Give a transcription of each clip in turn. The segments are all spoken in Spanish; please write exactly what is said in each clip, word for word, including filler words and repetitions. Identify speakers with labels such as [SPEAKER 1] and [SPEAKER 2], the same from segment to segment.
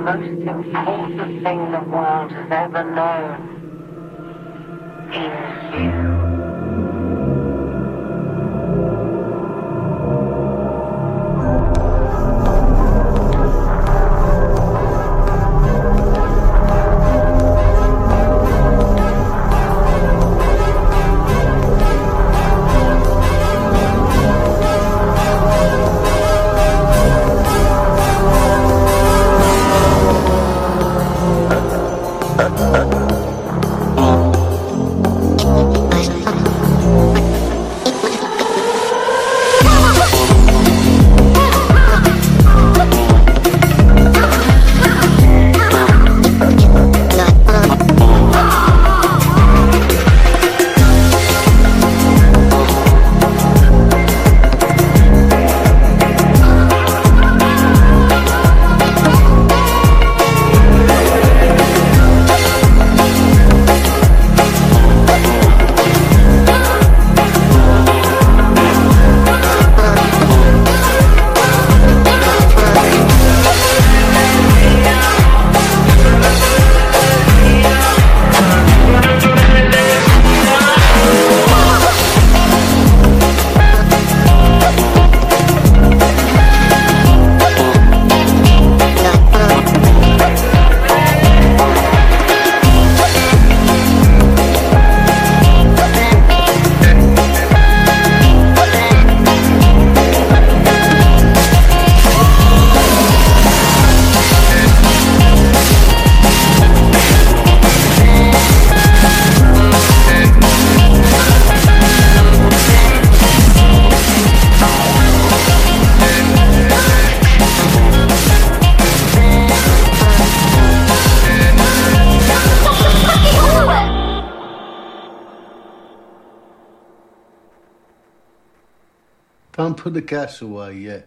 [SPEAKER 1] most important thing the world has ever known is you.
[SPEAKER 2] Can't put the gas away yet.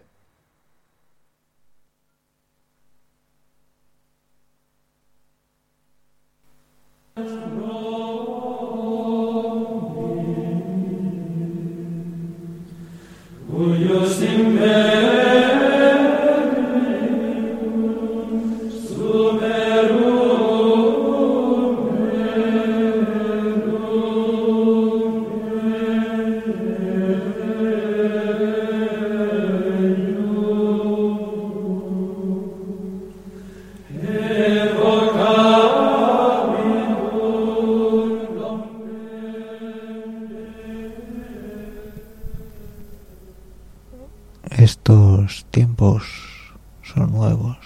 [SPEAKER 3] Estos tiempos son nuevos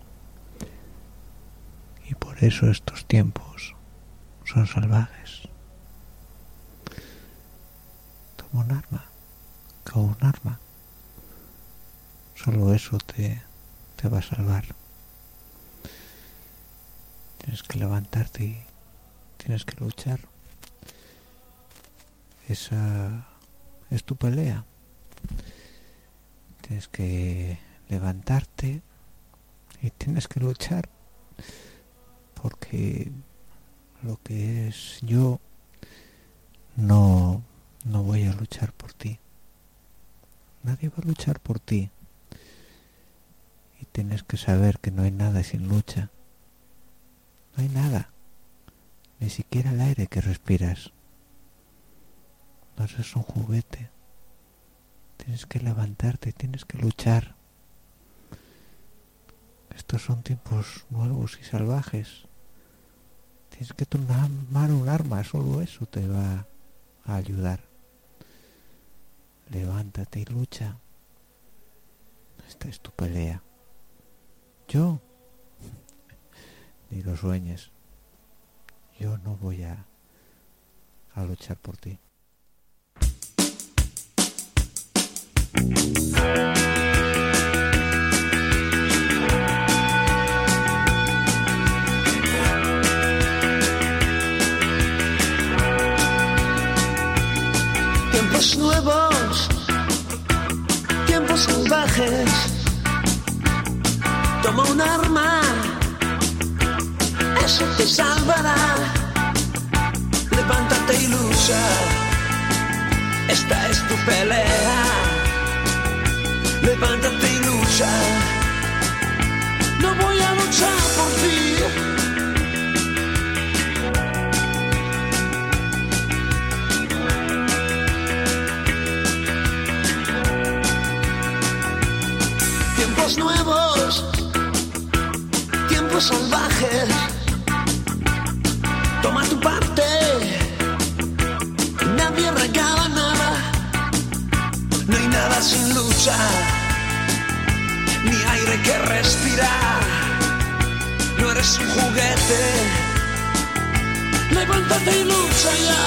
[SPEAKER 3] y por eso estos tiempos son salvajes. Toma un arma, coge un arma. Solo eso te, te va a salvar. Tienes que levantarte y tienes que luchar. Esa es tu pelea. Tienes que levantarte y tienes que luchar, porque lo que es yo no, no voy a luchar por ti. Nadie va a luchar por ti. Y tienes que saber que no hay nada sin lucha. No hay nada. Ni siquiera el aire que respiras. No eres un juguete. Tienes que levantarte, tienes que luchar. Estos son tiempos nuevos y salvajes. Tienes que tomar un arma, solo eso te va a ayudar. Levántate y lucha. Esta es tu pelea. Yo, ni lo sueñes. Yo no voy a, a luchar por ti.
[SPEAKER 4] Tiempos nuevos, tiempos salvajes. Toma un arma, eso te salvará. Levántate y lucha, esta es tu pelea. Levántate y lucha, no voy a luchar por ti. Tiempos nuevos, tiempos salvajes, toma tu parte, nadie regala nada, no hay nada sin lucha, ni aire que respirar, no eres un juguete, levántate y lucha ya.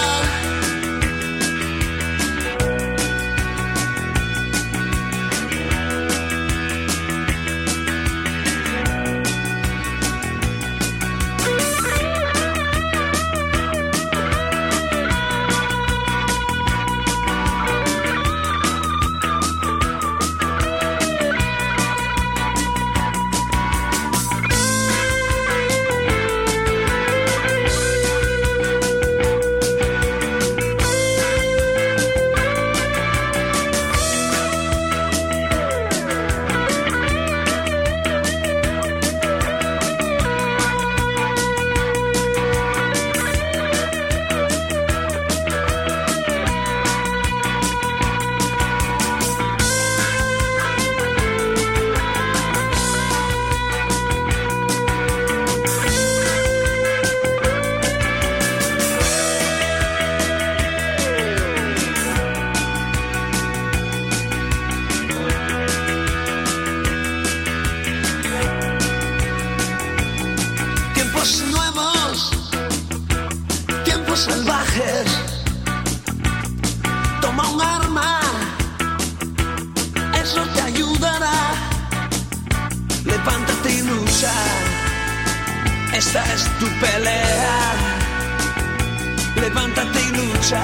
[SPEAKER 4] Salvajes, toma un arma, eso te ayudará, levántate y lucha, esta es tu pelea, levántate y lucha,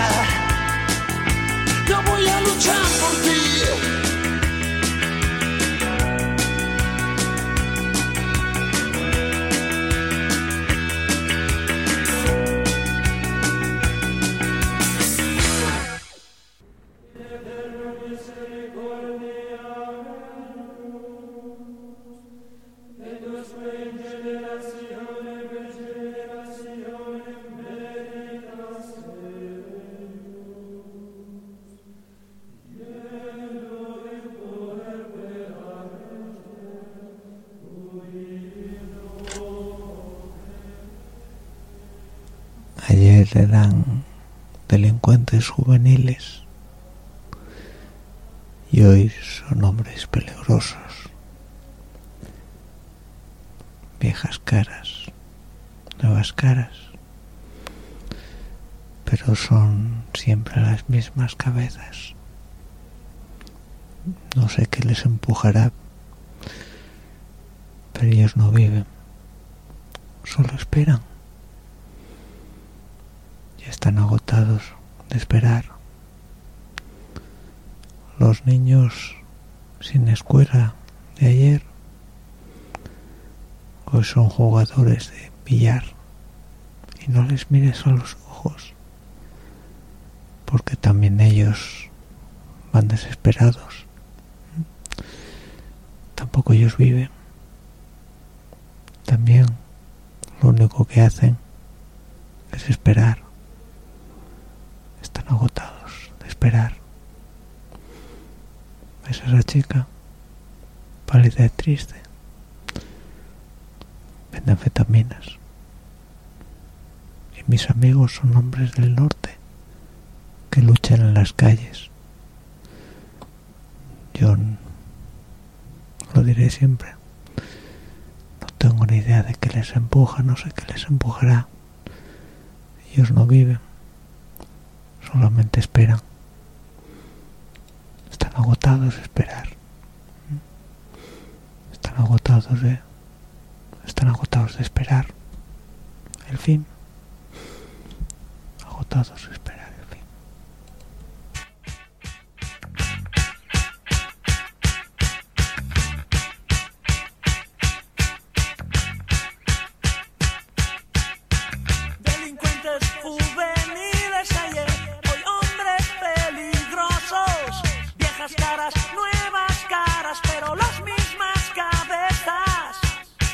[SPEAKER 4] yo voy a luchar por ti.
[SPEAKER 3] Ayer eran delincuentes juveniles y hoy son hombres peligrosos, viejas caras, nuevas caras, pero son siempre las mismas cabezas. No sé qué les empujará, pero ellos no viven, solo esperan. Ya están agotados de esperar. Los niños sin escuela de ayer hoy son jugadores de billar, y no les mires a los ojos, porque también ellos van desesperados. Tampoco ellos viven. También lo único que hacen es esperar. Están agotados de esperar. ¿Ves a esa chica? Pálida y triste. Vende anfetaminas. Y mis amigos son hombres del norte que luchan en las calles. Yo lo diré siempre. No tengo ni idea de qué les empuja, no sé qué les empujará. Ellos no viven. Solamente esperan. Están agotados de esperar. Están agotados de... Están agotados de esperar el fin. Agotados de esperar el fin.
[SPEAKER 4] Delincuentes juveniles ayer, hoy hombres peligrosos, viejas caras, nuevas caras, pero las mismas cabezas.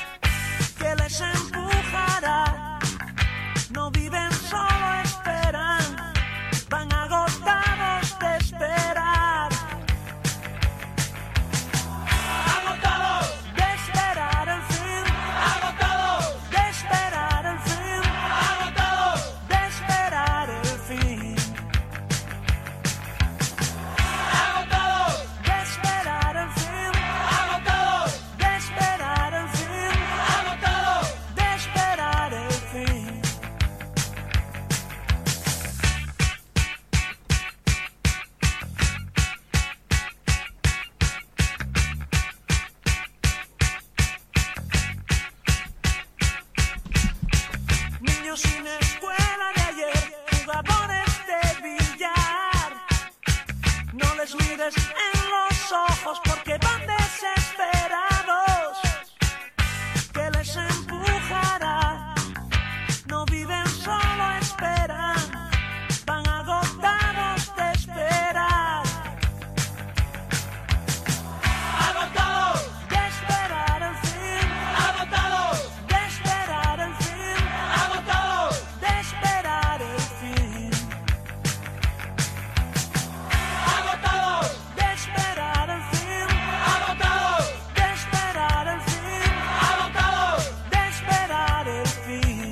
[SPEAKER 5] mientes en los ojos porque van desesperados. Que les empujará, no viven, solo esperan, van agotados de esperar.
[SPEAKER 4] Agotados
[SPEAKER 5] De esperar el fin,
[SPEAKER 4] Agotados
[SPEAKER 5] de esperar el fin,
[SPEAKER 4] Agotados
[SPEAKER 5] de esperar el fin,
[SPEAKER 4] Agotados
[SPEAKER 5] de esperar el fin,
[SPEAKER 4] Agotados
[SPEAKER 5] de esperar el fin,
[SPEAKER 4] Agotados
[SPEAKER 5] de esperar el fin.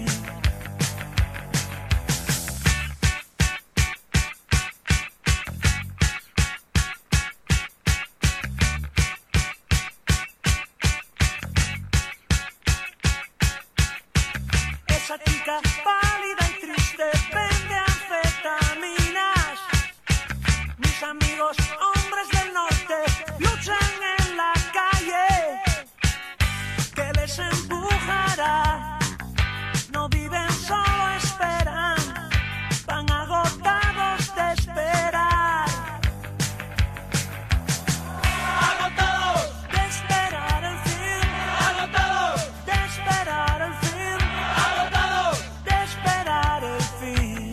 [SPEAKER 5] Esa chica pálida y triste vende anfetaminas. Mis amigos hombres del norte luchan en la calle. Que les empujará, no viven, solo esperan, van agotados de esperar.
[SPEAKER 4] Agotados
[SPEAKER 5] De esperar el fin,
[SPEAKER 4] Agotados
[SPEAKER 5] de esperar el fin,
[SPEAKER 4] Agotados
[SPEAKER 5] de esperar el fin,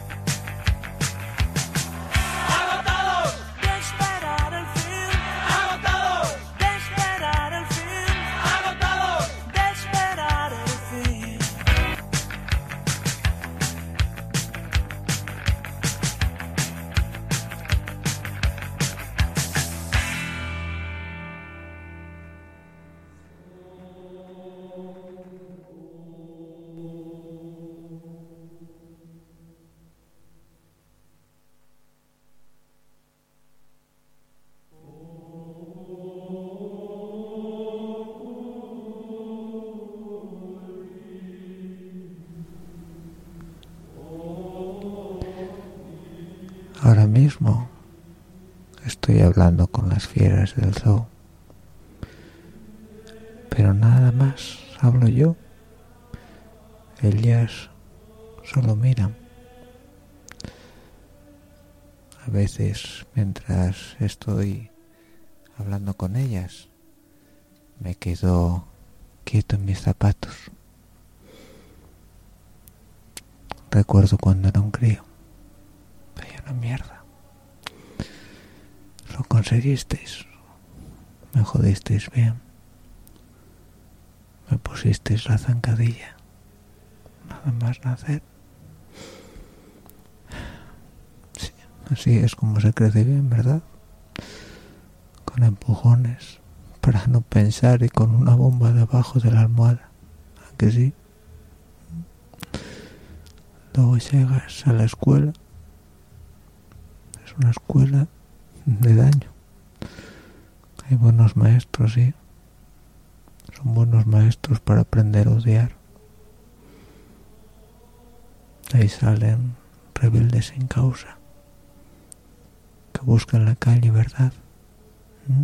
[SPEAKER 4] Agotados
[SPEAKER 5] de esperar el fin,
[SPEAKER 4] Agotados
[SPEAKER 5] de esperar el fin,
[SPEAKER 4] Agotados
[SPEAKER 5] de esperar el fin.
[SPEAKER 3] Ahora mismo estoy hablando con las fieras del zoo, pero nada más hablo yo. Ellas solo miran. A veces, mientras estoy hablando con ellas, me quedo quieto en mis zapatos. Recuerdo cuando era un crío. Vaya una mierda. Lo conseguisteis. Me jodisteis bien. Me pusisteis la zancadilla. Nada más nacer. Sí, así es como se crece bien, ¿verdad? Con empujones para no pensar y con una bomba debajo de la almohada. ¿A que sí? Luego llegas a la escuela. Es una escuela de daño. Hay buenos maestros, sí. Son buenos maestros para aprender a odiar. Ahí salen rebeldes sin causa, que buscan la calle, ¿verdad? ¿Mm?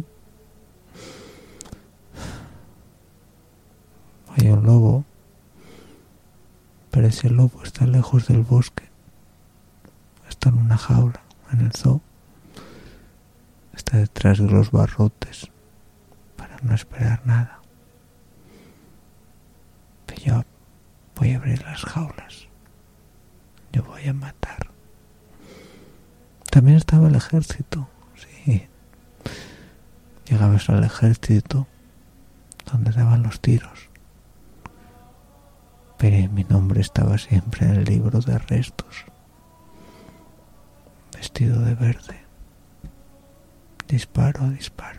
[SPEAKER 3] Hay un lobo, pero ese lobo está lejos del bosque. Está en una jaula, en el zoo. Está detrás de los barrotes, para no esperar nada. Pero yo voy a abrir las jaulas. Yo voy a matar. También estaba el ejército, sí. Llegabas al ejército, donde daban los tiros. Pero mi nombre estaba siempre en el libro de arrestos. Vestido de verde. Disparo, disparo.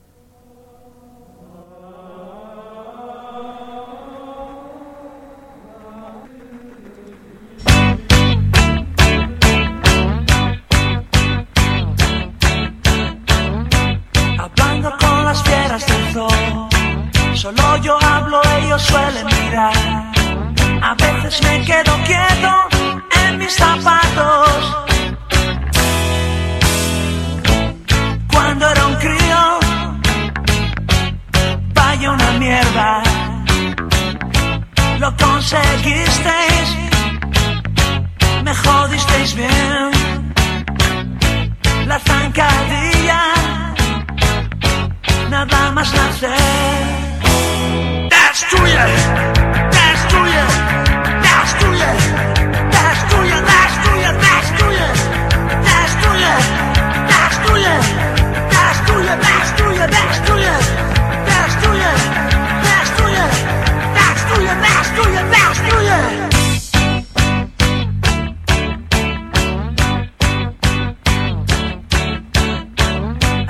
[SPEAKER 5] Hablando con las fieras del zoo, solo yo hablo, ellos suelen mirar. A veces me quedo quieto en mis zapatos. Cuando era un crío, vaya una mierda. Lo conseguisteis, me jodisteis bien. La zancadilla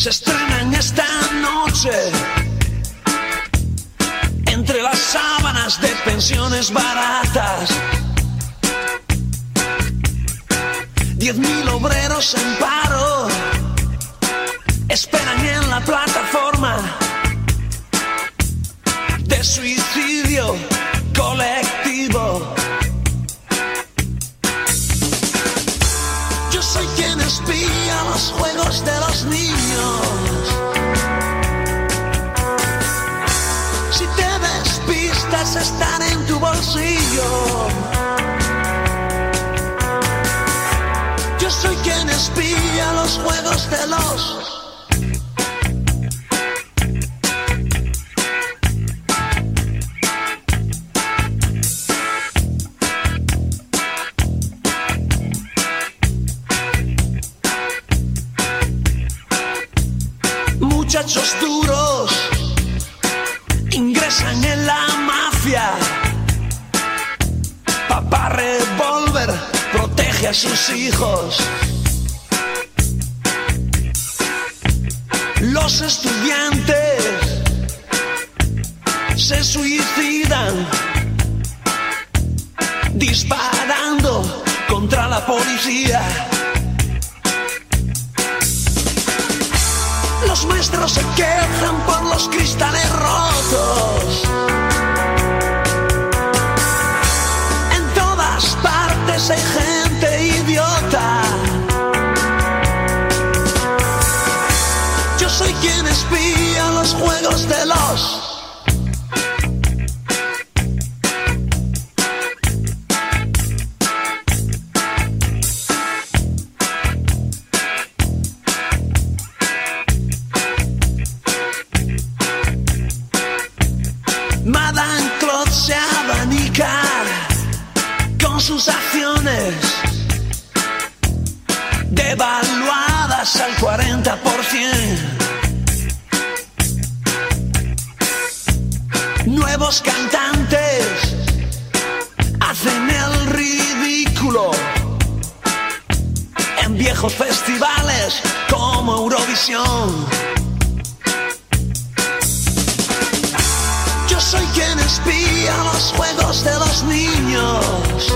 [SPEAKER 4] se estrenan esta noche entre las sábanas de pensiones baratas. Diez mil obreros en paro esperan en la plataforma de suicidio colectivo. Yo soy quien espía los juegos de los niños. Si te despistas están en tu bolsillo. Yo soy quien espía los juegos de los muchachos duros ingresan en la mafia. Papá revólver protege a sus hijos. Los estudiantes se suicidan disparando contra la policía. Los maestros se quejan por los cristales rotos. En todas partes hay gente idiota. Yo soy quien espía los juegos de los Madame Claude se abanica con sus acciones devaluadas al cuarenta por ciento. Nuevos cantantes hacen el ridículo en viejos festivales como Eurovisión. Yo soy quien espía los juegos de los niños.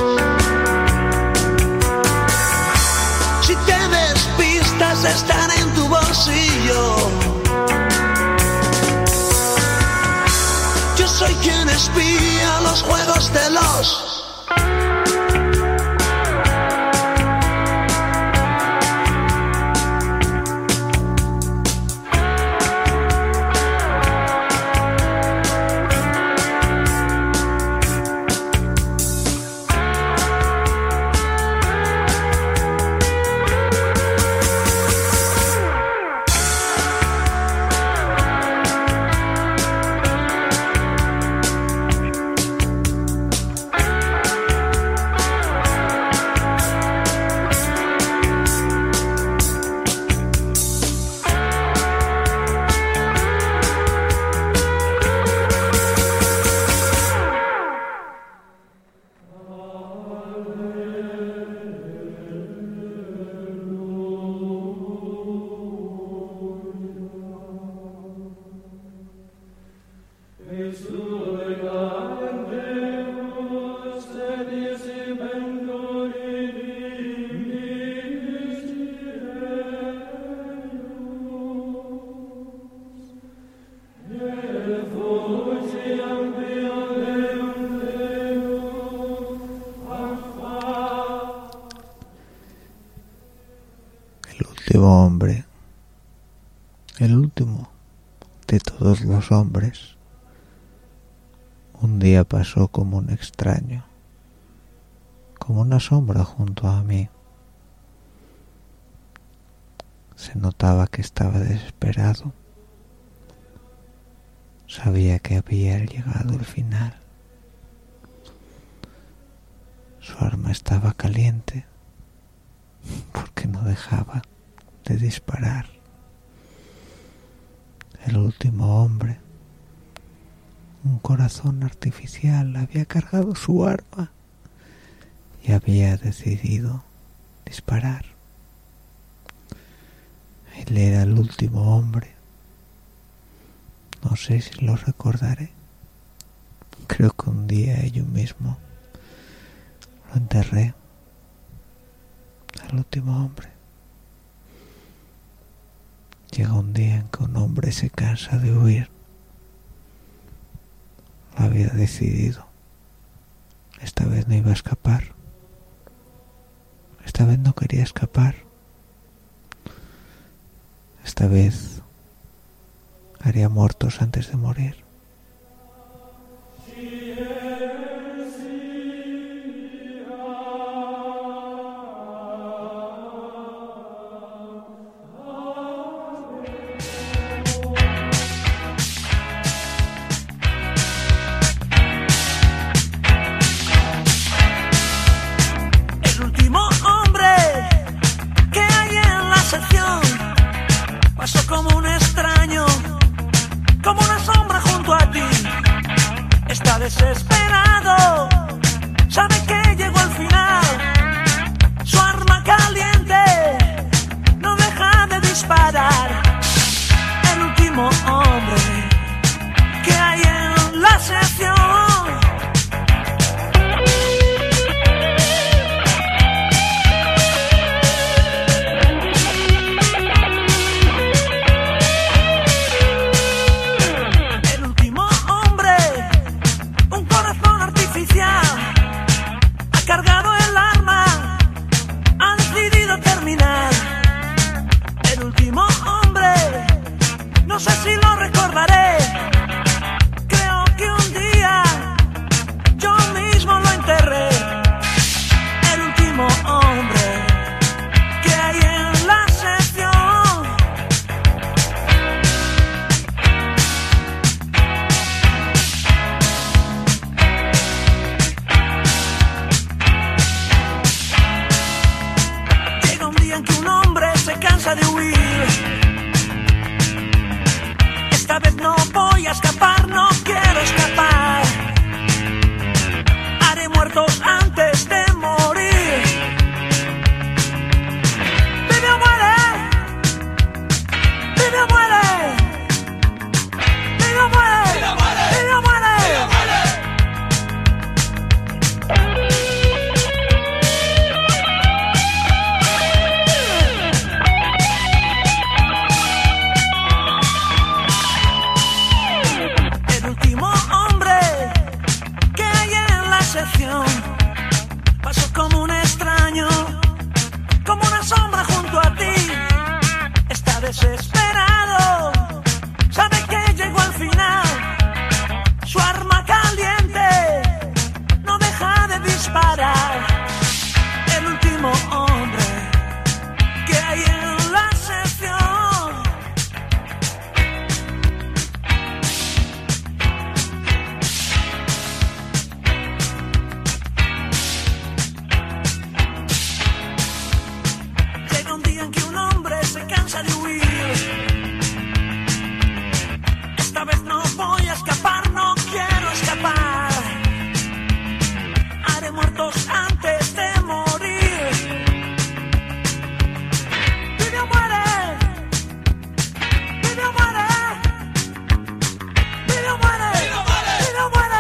[SPEAKER 4] Si te despistas están en tu bolsillo. Yo soy quien espía los juegos de los
[SPEAKER 3] hombre, el último de todos los hombres, un día pasó como un extraño, como una sombra junto a mí. Se notaba que estaba desesperado. Sabía que había llegado el final. Su arma estaba caliente porque no dejaba de disparar. El último hombre, un corazón artificial, había cargado su arma y había decidido disparar. Y Él era el último hombre. No sé si lo recordaré. Creo que un día yo mismo lo enterré. El último hombre. Llega un día en que un hombre se cansa de huir. Lo había decidido. Esta vez no iba a escapar. Esta vez no quería escapar. Esta vez haría muertos antes de morir.
[SPEAKER 5] Pasó como un extraño, como una sombra junto a ti. Está desesperado, sabe que llegó al final. Su arma caliente no deja de disparar. El último hombre que hay en la sección. Ha cargado el arma, ha decidido terminar. El último hombre, no sé si lo recordaré. Creo que un día yo mismo lo enterré. El último hombre que hay en la sección. Cansa de huir. Esta vez no voy a escapar, no quiero escapar. Haré muertos antes de morir. Vive o muere, vive o muere, vive o muere, vive o muere, vive o muere. Pasó como un extraño, como una sombra junto a ti. Está desesperado, sabe que llegó al final. Su arma caliente no deja de disparar. El último hombre que hay en la sección. De huir. Esta vez no voy a escapar, no quiero escapar. Haré muertos antes de morir. Vive o muere, vive o muere, vive o muere, vive o muere, vive o muere.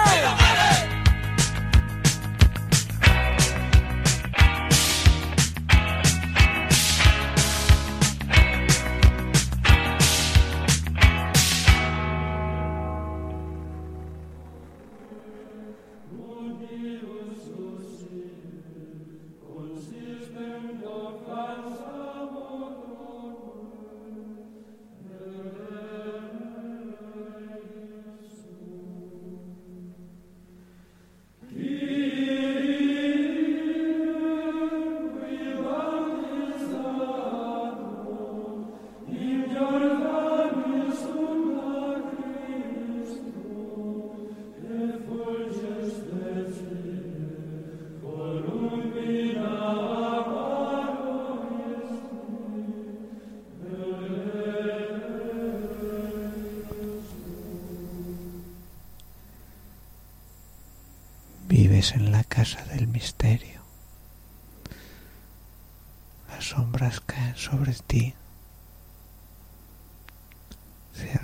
[SPEAKER 3] Vives en la casa del misterio. Las sombras caen sobre ti.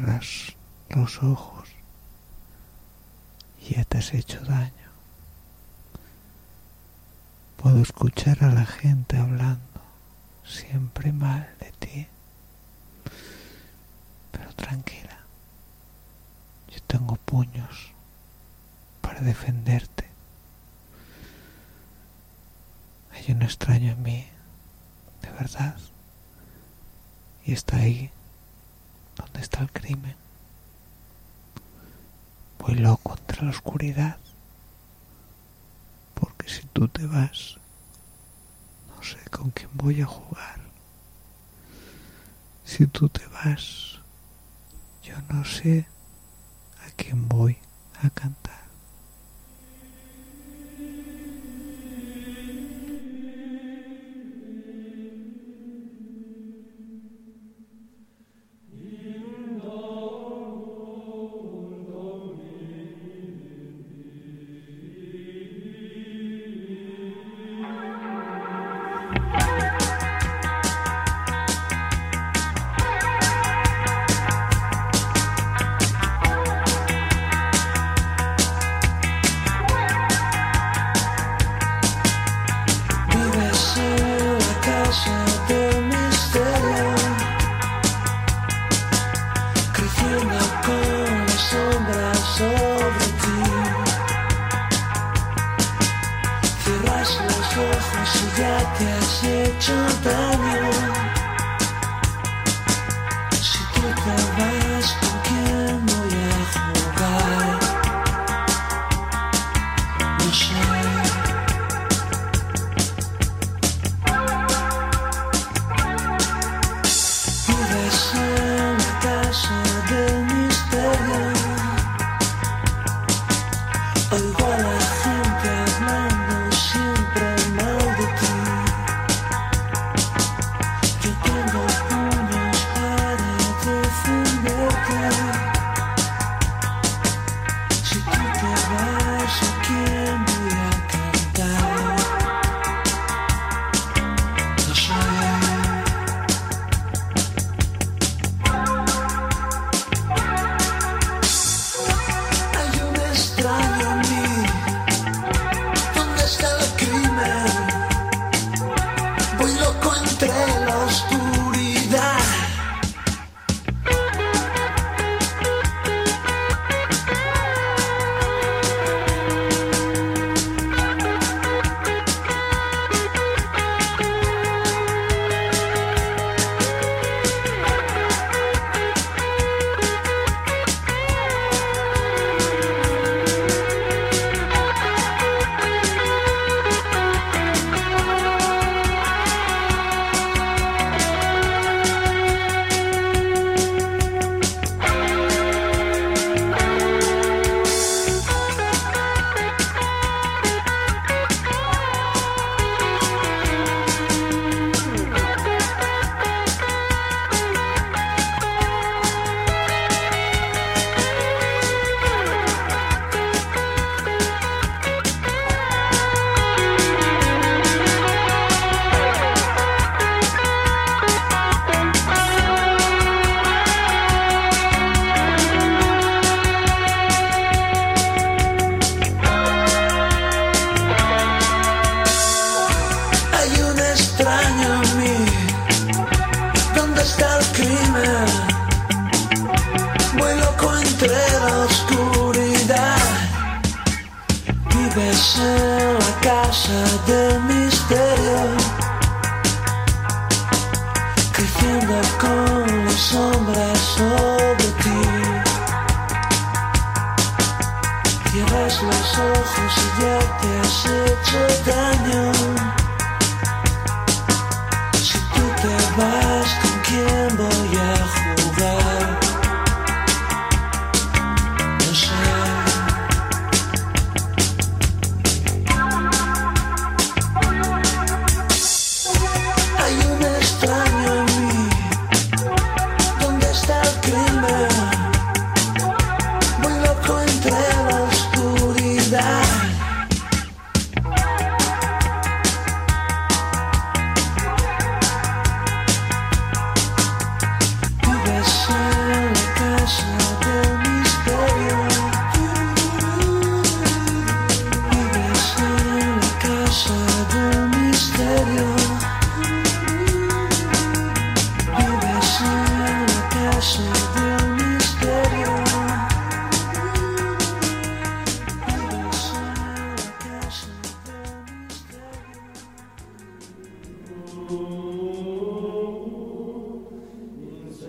[SPEAKER 3] cierras los ojos y ya te has hecho daño. Puedo escuchar a la gente hablando siempre mal de ti, pero tranquila, yo tengo puños para defenderte. Hay un extraño en mí, de verdad, y está ahí donde está el crimen. Voy loco entre la oscuridad, porque si tú te vas, no sé con quién voy a jugar. Si tú te vas, yo no sé a quién voy a cantar.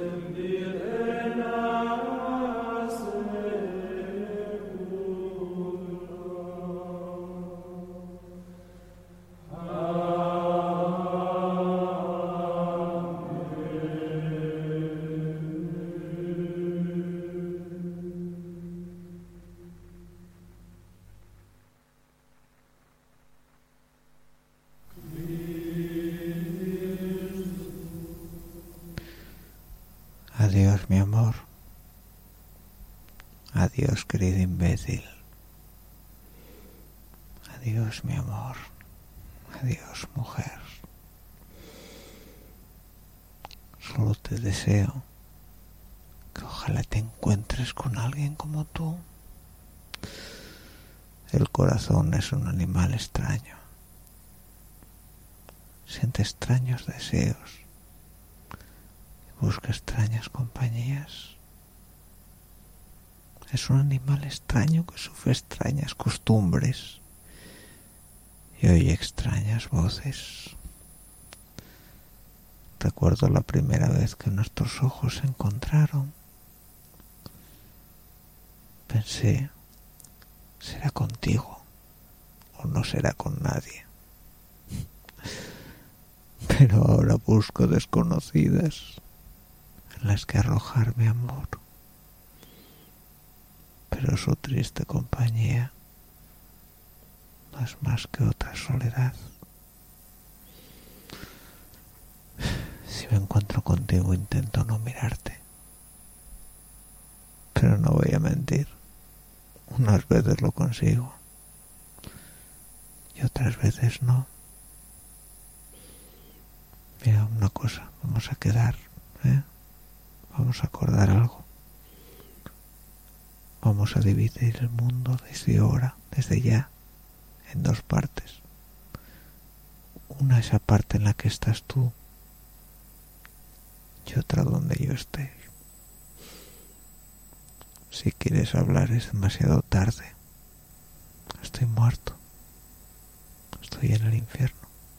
[SPEAKER 3] Adiós, mi amor. Adiós, querido imbécil. Adiós, mi amor. Adiós, mujer. Solo te deseo que ojalá te encuentres con alguien como tú. El corazón es un animal extraño. Siente extraños deseos. Busca extrañas compañías. Es un animal extraño que sufre extrañas costumbres y oye extrañas voces. Recuerdo la primera vez que nuestros ojos se encontraron. Pensé, será contigo o no será con nadie. Pero ahora busco desconocidas en las que arrojar mi amor. Pero su triste compañía no es más que otra soledad. Si me encuentro contigo intento no mirarte, pero no voy a mentir, unas veces lo consigo y otras veces no. Mira, una cosa, vamos a quedar, ¿eh? Vamos a acordar algo. Vamos a dividir el mundo desde ahora, desde ya, en dos partes. Una esa parte en la que estás tú y otra donde yo esté. Si quieres hablar es demasiado tarde. Estoy muerto. Estoy en el infierno.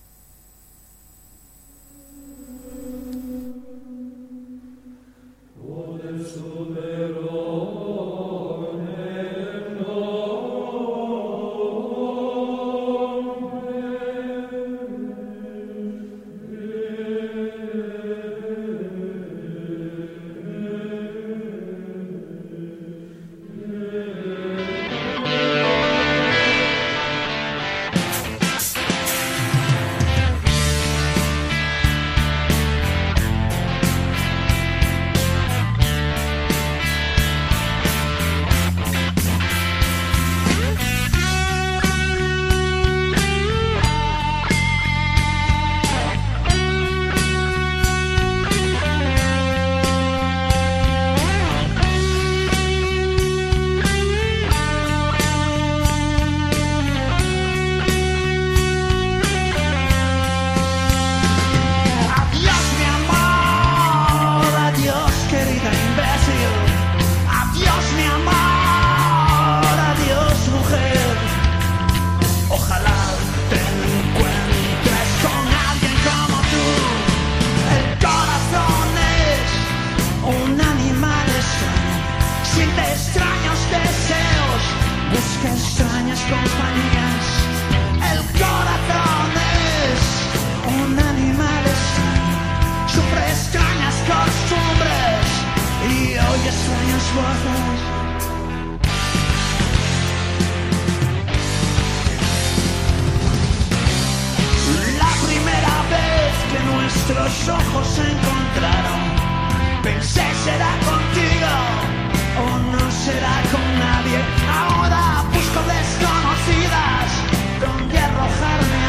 [SPEAKER 5] Nuestros ojos se encontraron. Pensé, será contigo o no será con nadie. Ahora busco desconocidas donde arrojar mi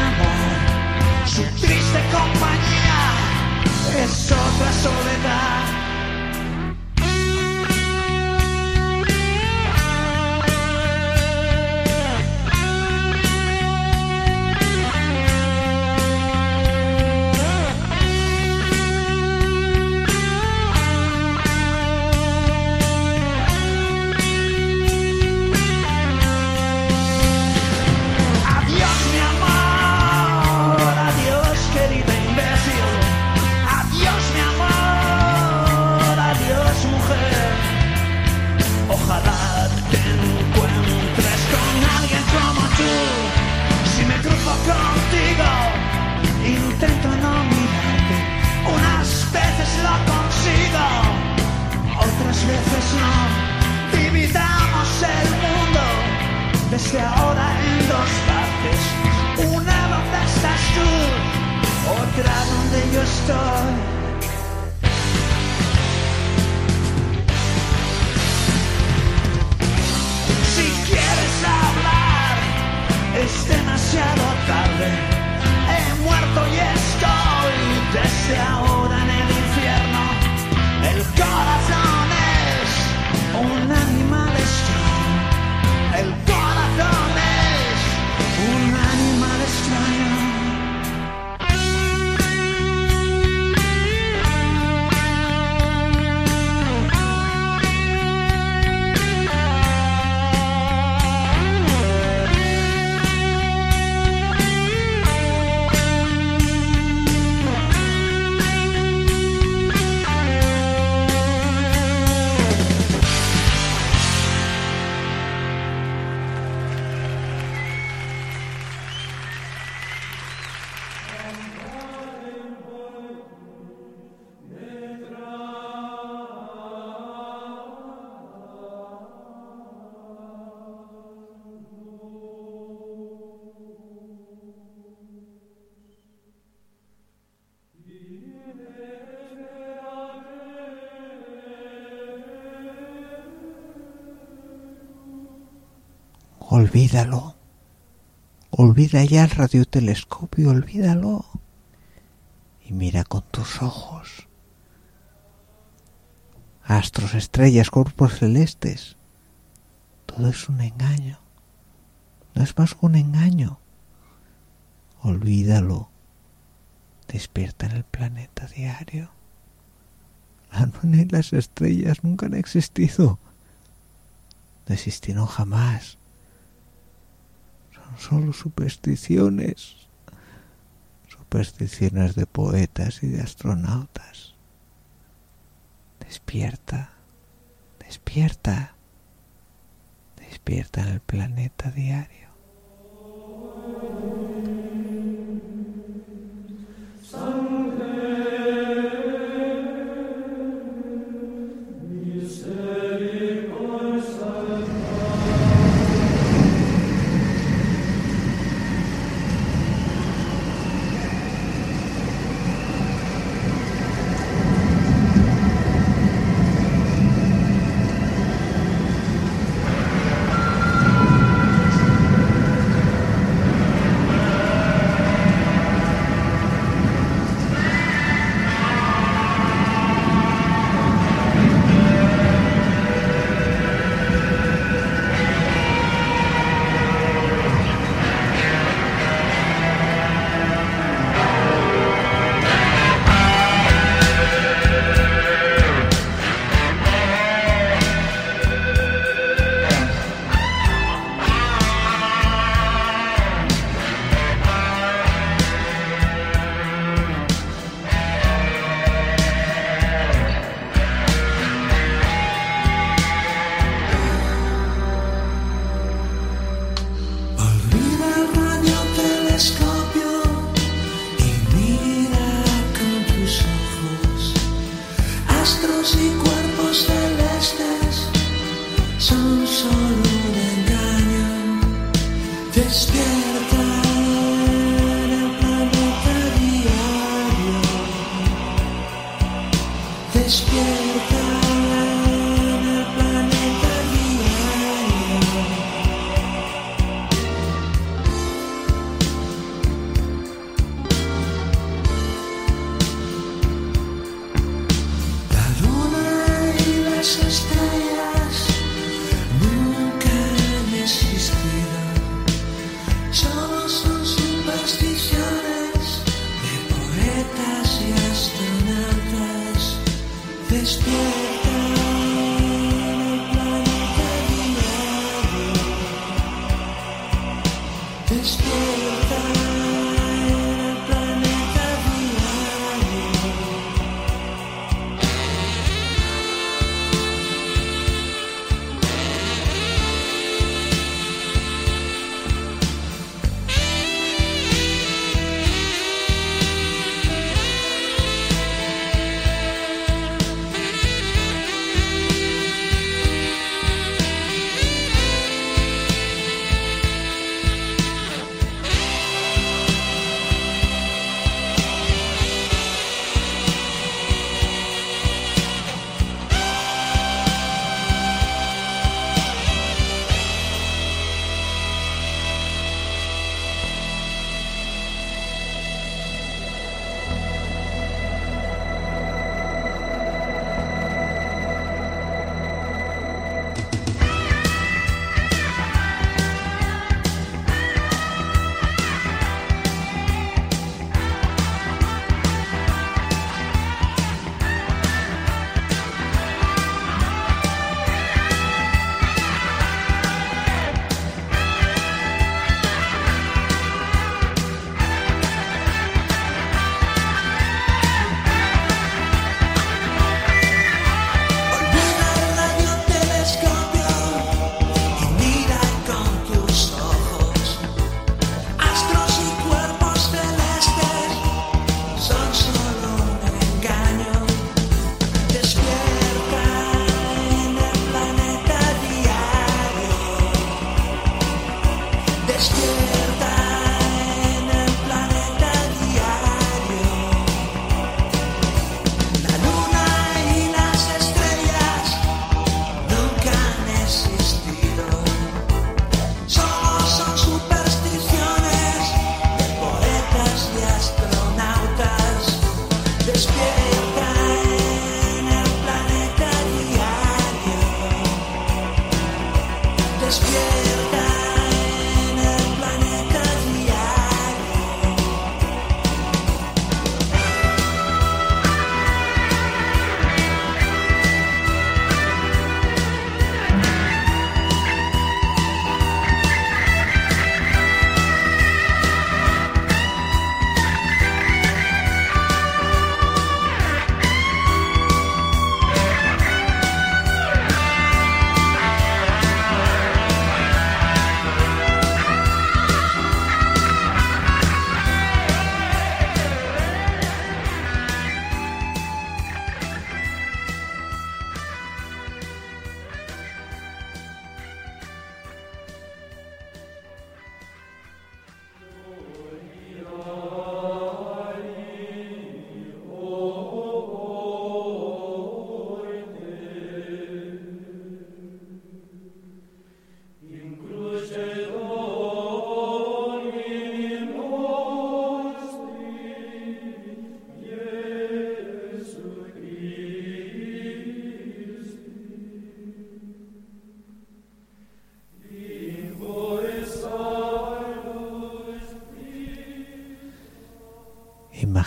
[SPEAKER 5] amor. Su triste compañía es otra soledad. Adiós, mi amor, desde ahora en dos partes. Una donde estás tú, otra donde yo estoy. Si quieres hablar, es demasiado tarde. He muerto y estoy desde ahora en el infierno. El corazón es un animal extraño. El corazón es un animal extraño.
[SPEAKER 3] Olvídalo. Olvida ya el radiotelescopio, olvídalo. Y mira con tus ojos. Astros, estrellas, cuerpos celestes. Todo es un engaño. No es más que un engaño. Olvídalo. Despierta en el planeta diario. La luna y las estrellas nunca han existido. No existieron jamás. Son solo supersticiones. Supersticiones de poetas y de astronautas. Despierta. Despierta. Despierta en el planeta diario.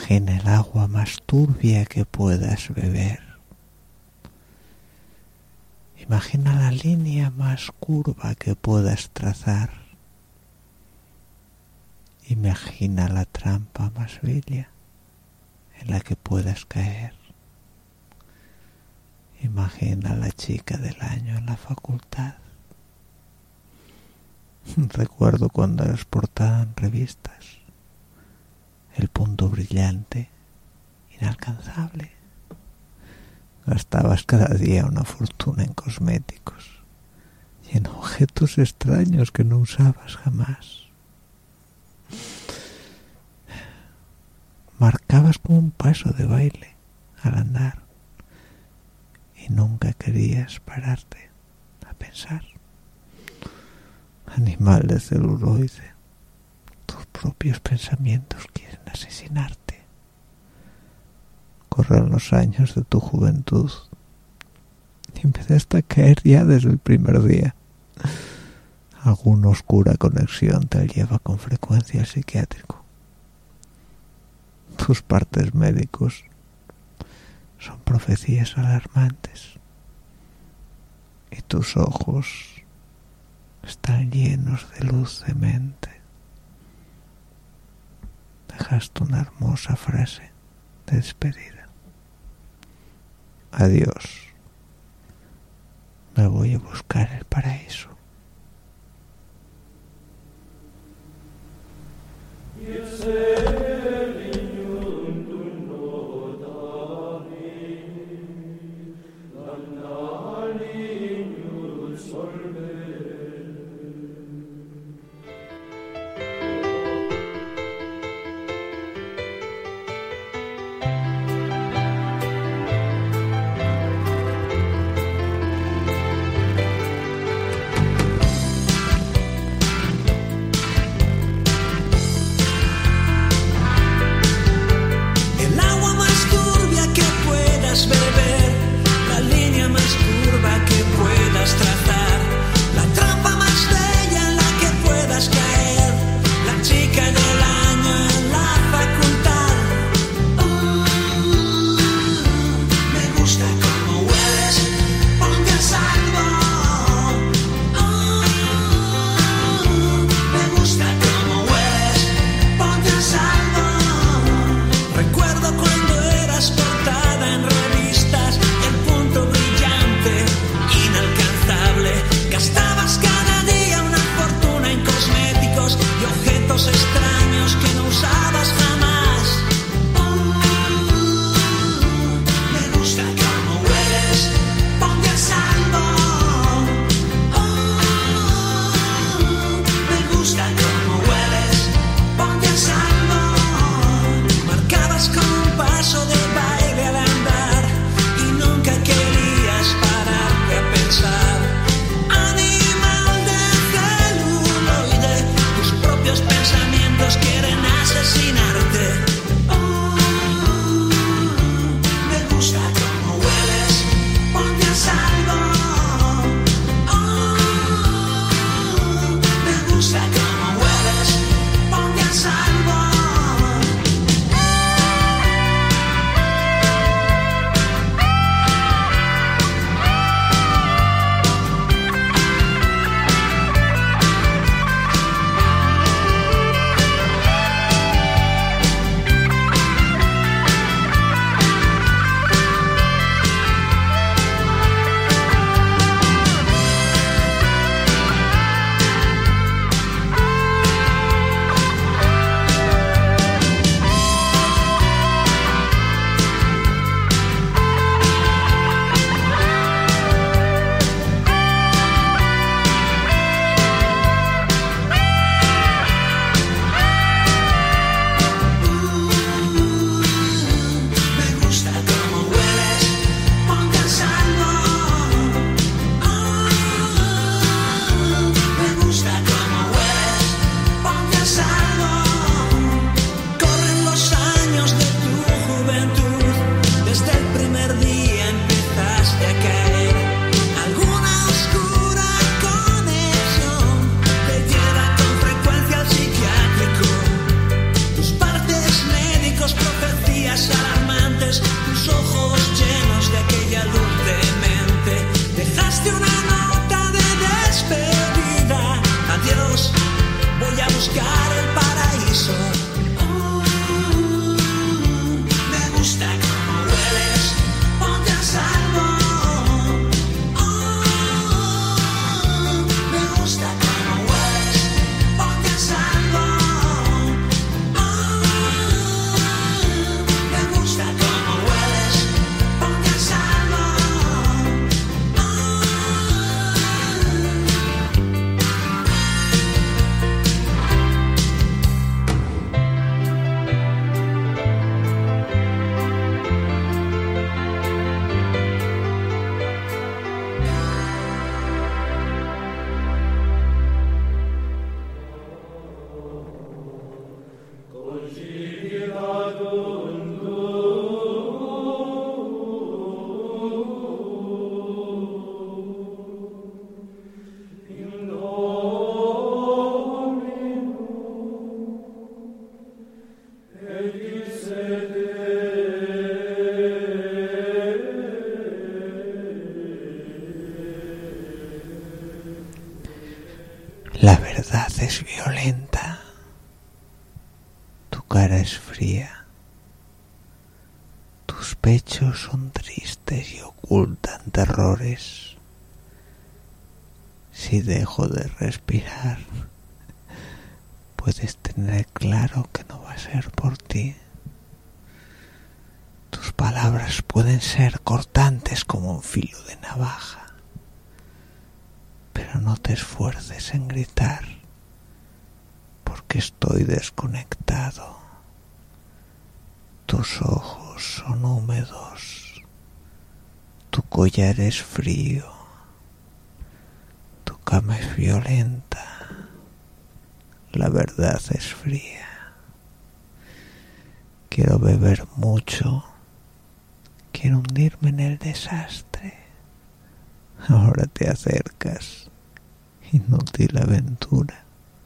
[SPEAKER 3] Imagina el agua más turbia que puedas beber. Imagina la línea más curva que puedas trazar. Imagina la trampa más bella en la que puedas caer. Imagina la chica del año en la facultad. Recuerdo cuando eras portada en revistas. El punto brillante, inalcanzable. Gastabas cada día una fortuna en cosméticos y en objetos extraños que no usabas jamás. Marcabas como un paso de baile al andar y nunca querías pararte a pensar. Animal de celuloide, tus propios pensamientos quieren asesinarte. Corren los años de tu juventud y empezaste a caer ya desde el primer día. Alguna oscura conexión te lleva con frecuencia al psiquiátrico. Tus partes médicos son profecías alarmantes y tus ojos están llenos de luz de mente. Dejaste una hermosa frase de despedida. Adiós. Me voy a buscar el paraíso. La verdad es violenta. Tu cara es fría. Tus pechos son tristes y ocultan terrores. Si dejo de respirar, puedes tener claro que no va a ser por ti. Tus palabras pueden ser cortantes como un filo de navaja, pero no te esfuerces en gritar, porque estoy desconectado. Tus ojos son húmedos, tu collar es frío, tu cama es violenta, la verdad es fría. Quiero beber mucho, quiero hundirme en el desastre. Ahora te acercas, inútil aventura.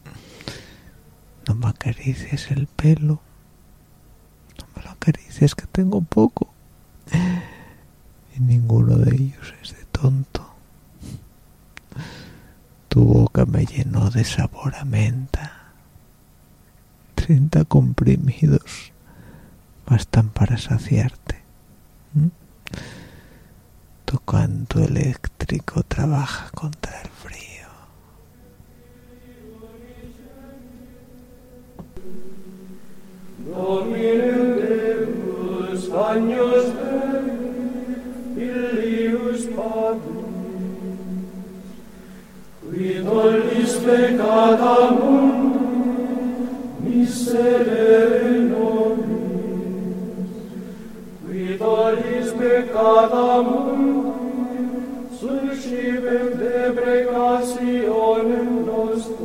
[SPEAKER 3] No me acaricies el pelo, no me lo acaricies que tengo poco, y ninguno de ellos es de tonto. Tu boca me llenó de sabor a menta. Treinta comprimidos bastan para saciarte. ¿Mm? Tu canto eléctrico trabaja contra el frío.
[SPEAKER 6] Domine Deus, agnus Dei, filius Patris, qui tollis peccata mundi, miserere nobis, qui tollis peccata mundi, suscipem deprecationem nostrum.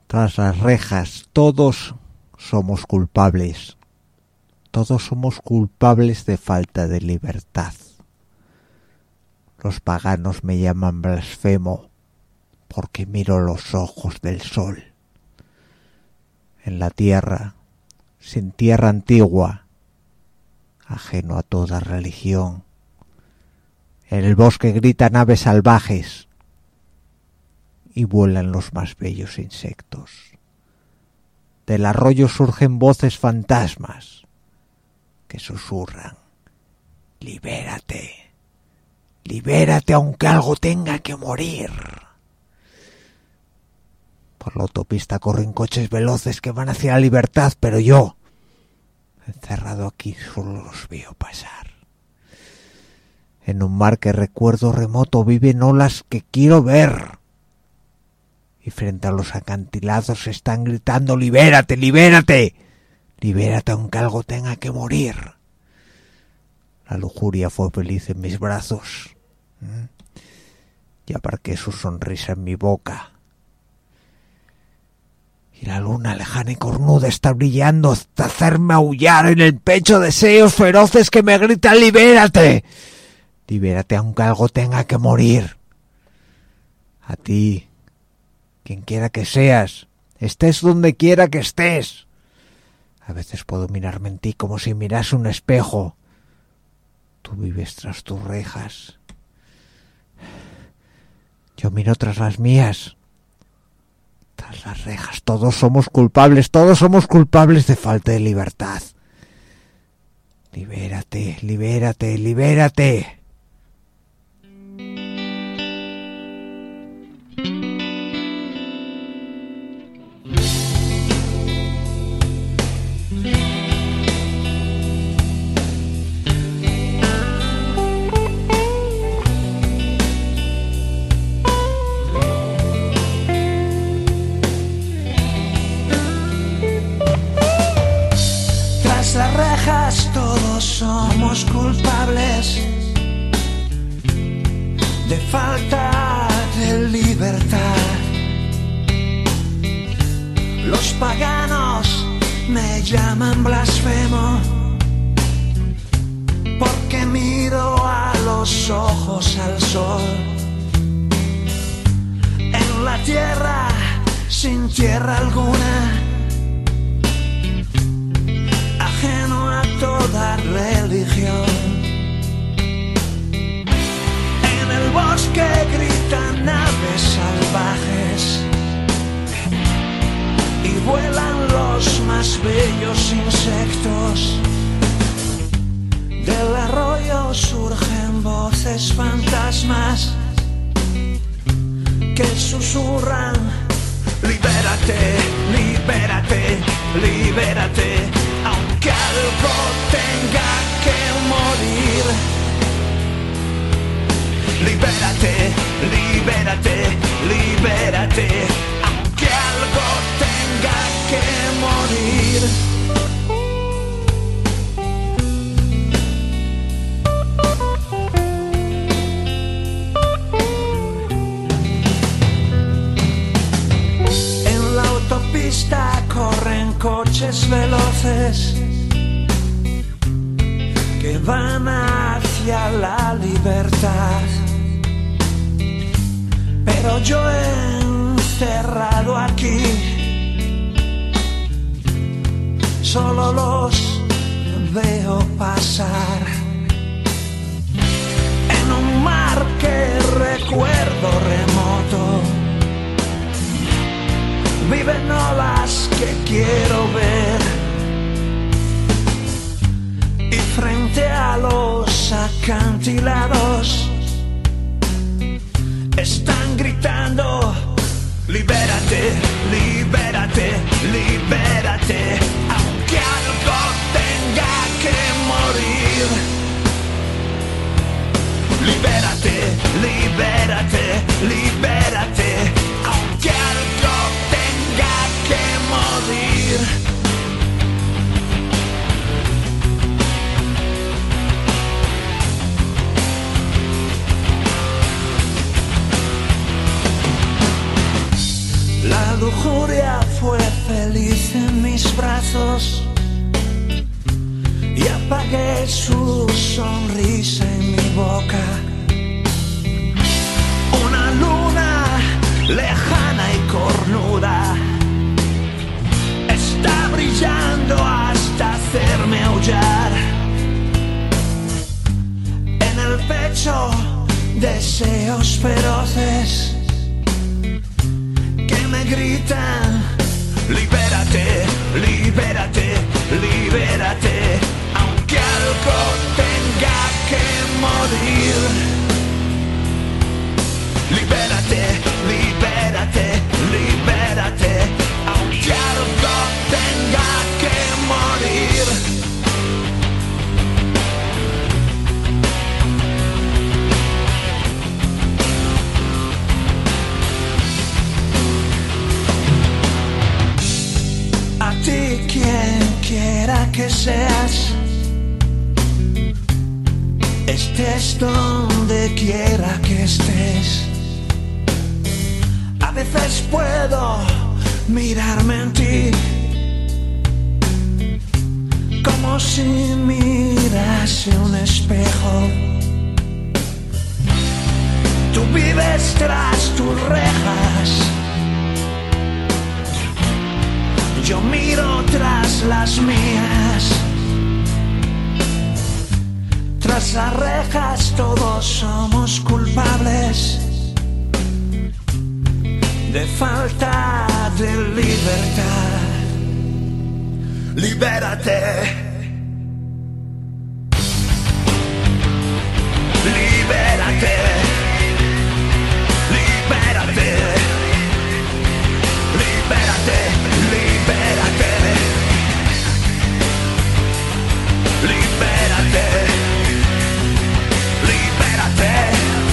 [SPEAKER 3] Tras las rejas todos somos culpables. Todos somos culpables de falta de libertad. Los paganos me llaman blasfemo porque miro los ojos del sol. En la tierra, sin tierra antigua, ajeno a toda religión. En el bosque gritan aves salvajes y vuelan los más bellos insectos. Del arroyo surgen voces fantasmas que susurran: libérate, libérate aunque algo tenga que morir. Por la autopista corren coches veloces que van hacia la libertad, pero yo, encerrado aquí, solo los veo pasar. En un mar que recuerdo remoto viven olas que quiero ver. Y frente a los acantilados están gritando: libérate, libérate, libérate aunque algo tenga que morir. La lujuria fue feliz en mis brazos. ¿Mm? Y aparqué su sonrisa en mi boca. Y la luna lejana y cornuda está brillando hasta hacerme aullar en el pecho deseos feroces que me gritan: libérate, libérate aunque algo tenga que morir. A ti, quien quiera que seas, estés donde quiera que estés. A veces puedo mirarme en ti como si mirase un espejo. Tú vives tras tus rejas. Yo miro tras las mías. Tras las rejas todos somos culpables, todos somos culpables de falta de libertad. Libérate, libérate, libérate.
[SPEAKER 4] Todos somos culpables de falta de libertad. Los paganos me llaman blasfemo porque miro a los ojos al sol. En la tierra, sin tierra alguna, ajeno a toda religión. En el bosque gritan aves salvajes y vuelan los más bellos insectos. Del arroyo surgen voces fantasmas que susurran: libérate, libérate, libérate, aunque algo tenga que morir. Libérate, libérate, libérate, aunque algo tenga que morir. En la autopista corren coches veloces que van hacia la libertad, pero yo encerrado aquí solo los veo pasar. En un mar que recuerdo remoto viven olas que quiero ver, y frente a los acantilados están gritando: libérate, libérate, libérate, aunque algo tenga que morir. Libérate, libérate, libérate, aunque algo tenga que morir. La lujuria
[SPEAKER 5] brazos y apagué su sonrisa en mi boca. Una luna lejana y cornuda está brillando hasta hacerme aullar. En el pecho deseos feroces que me gritan: libérate, libérate, libérate, aunque algo tenga que morir. Libérate, libérate, libérate, aunque algo tenga que morir. A ti, quien quiera que seas, estés donde quiera que estés. A veces puedo mirarme en ti como si mirase un espejo. Tú vives tras tus rejas, yo miro tras las mías. Tras las rejas todos somos culpables de falta de libertad. Libérate, libérate, libérate, libérate, libérate, libérate, libérate.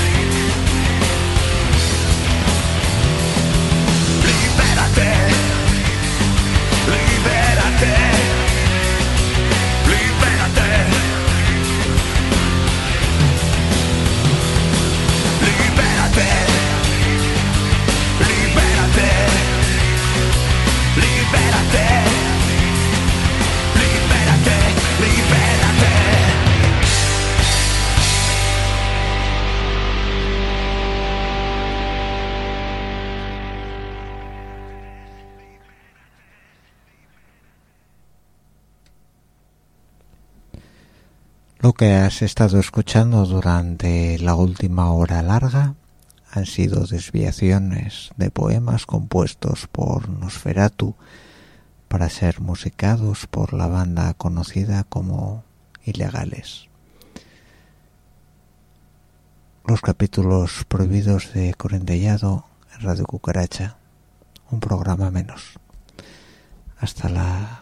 [SPEAKER 3] Lo que has estado escuchando durante la última hora larga han sido desviaciones de poemas compuestos por Nosferatu para ser musicados por la banda conocida como Ilegales. Los capítulos prohibidos de Corendellado en Radio Cucaracha, un programa menos. Hasta la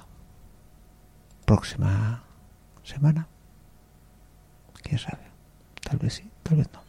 [SPEAKER 3] próxima semana. ¿Quién sabe? Tal vez sí, tal vez no.